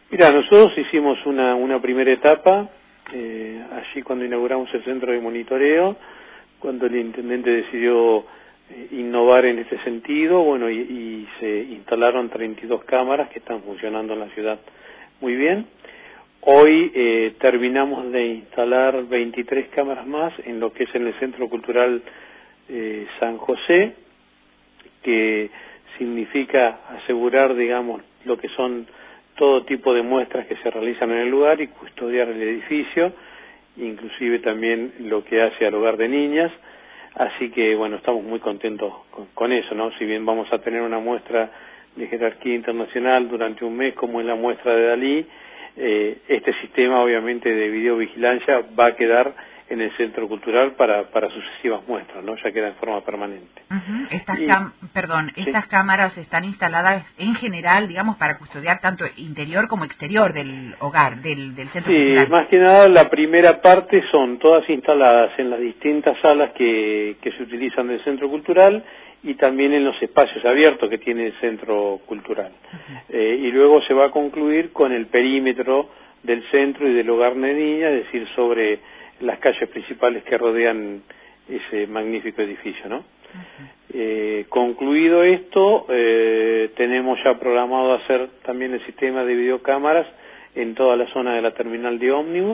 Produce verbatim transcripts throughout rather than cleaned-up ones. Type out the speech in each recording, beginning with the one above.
Mira, nosotros hicimos una, una primera etapa, eh, allí cuando inauguramos el centro de monitoreo, cuando el intendente decidió eh, innovar en este sentido, bueno, y, y se instalaron treinta y dos cámaras que están funcionando en la ciudad muy bien. Hoy eh, terminamos de instalar veintitrés cámaras más en lo que es en el Centro Cultural eh, San José, que significa asegurar, digamos, lo que son todo tipo de muestras que se realizan en el lugar y custodiar el edificio, inclusive también lo que hace al hogar de niñas. Así que, bueno, estamos muy contentos con, con eso, ¿no? Si bien vamos a tener una muestra de jerarquía internacional durante un mes, como es la muestra de Dalí, eh, este sistema, obviamente, de videovigilancia va a quedar en el Centro Cultural para, para sucesivas muestras, ¿no? Ya queda en forma permanente. Uh-huh. Estas Y, cam perdón, ¿sí? estas cámaras están instaladas en general, digamos, para custodiar tanto interior como exterior del hogar, del, del Centro Sí, Cultural. más que nada la primera parte son todas instaladas en las distintas salas que, que se utilizan del Centro Cultural y también en los espacios abiertos que tiene el Centro Cultural. Uh-huh. eh, y luego se va a concluir con el perímetro del centro y del hogar de niñas, es decir, sobre las calles principales que rodean ese magnífico edificio, ¿no? Uh-huh. Eh, concluido esto, eh, tenemos ya programado hacer también el sistema de videocámaras en toda la zona de la terminal de ómnibus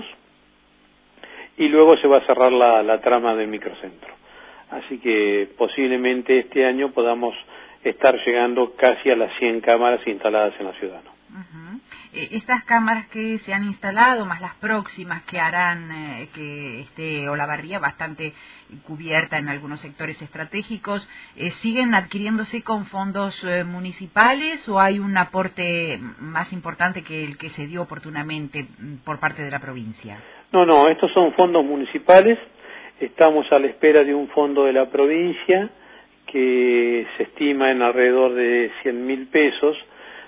y luego se va a cerrar la, la trama del microcentro. Así que posiblemente este año podamos estar llegando casi a las cien cámaras instaladas en la ciudad, ¿no? Uh-huh. eh, estas cámaras que se han instalado, más las próximas que harán eh, que esté Olavarría bastante cubierta en algunos sectores estratégicos, eh, ¿siguen adquiriéndose con fondos eh, municipales o hay un aporte más importante que el que se dio oportunamente por parte de la provincia? No, no, estos son fondos municipales. Estamos a la espera de un fondo de la provincia que se estima en alrededor de cien mil pesos,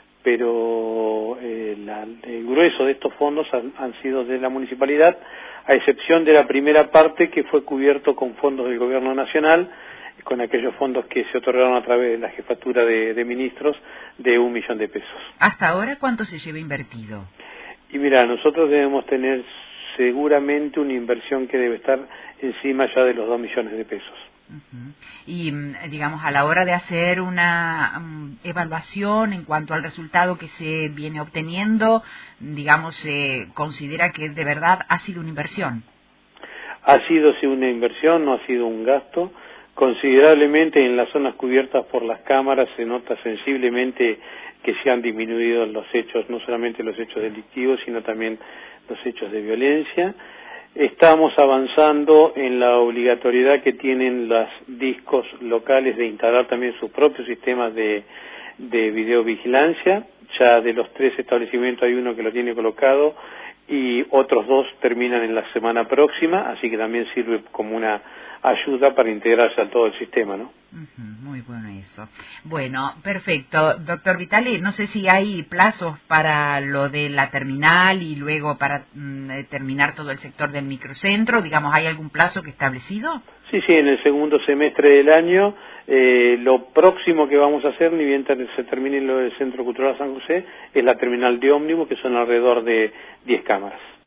pero eh, la, el grueso de estos fondos han, han sido de la municipalidad, a excepción de la primera parte que fue cubierto con fondos del gobierno nacional, con aquellos fondos que se otorgaron a través de la jefatura de, de ministros de un millón de pesos. ¿Hasta ahora cuánto se lleva invertido? Y mira, nosotros debemos tener seguramente una inversión que debe estar encima ya de los dos millones de pesos. Uh-huh. Y, digamos, a la hora de hacer una um, evaluación en cuanto al resultado que se viene obteniendo, digamos, se eh, considera que de verdad ha sido una inversión. Ha sido sí una inversión, no ha sido un gasto. Considerablemente en las zonas cubiertas por las cámaras se nota sensiblemente que se han disminuido los hechos, no solamente los hechos delictivos, sino también los hechos de violencia. Estamos avanzando en la obligatoriedad que tienen los discos locales de instalar también sus propios sistemas de, de videovigilancia. Ya de los tres establecimientos hay uno que lo tiene colocado y otros dos terminan en la semana próxima, así que también sirve como una ayuda para integrarse a todo el sistema, ¿no? Uh-huh, muy bueno eso. Bueno, perfecto. Doctor Vitale, no sé si hay plazos para lo de la terminal y luego para mm, terminar todo el sector del microcentro, digamos, ¿hay algún plazo que establecido? Sí, sí, en el segundo semestre del año, eh, lo próximo que vamos a hacer, ni bien se termine lo del Centro Cultural San José, es la terminal de ómnibus, que son alrededor de diez cámaras.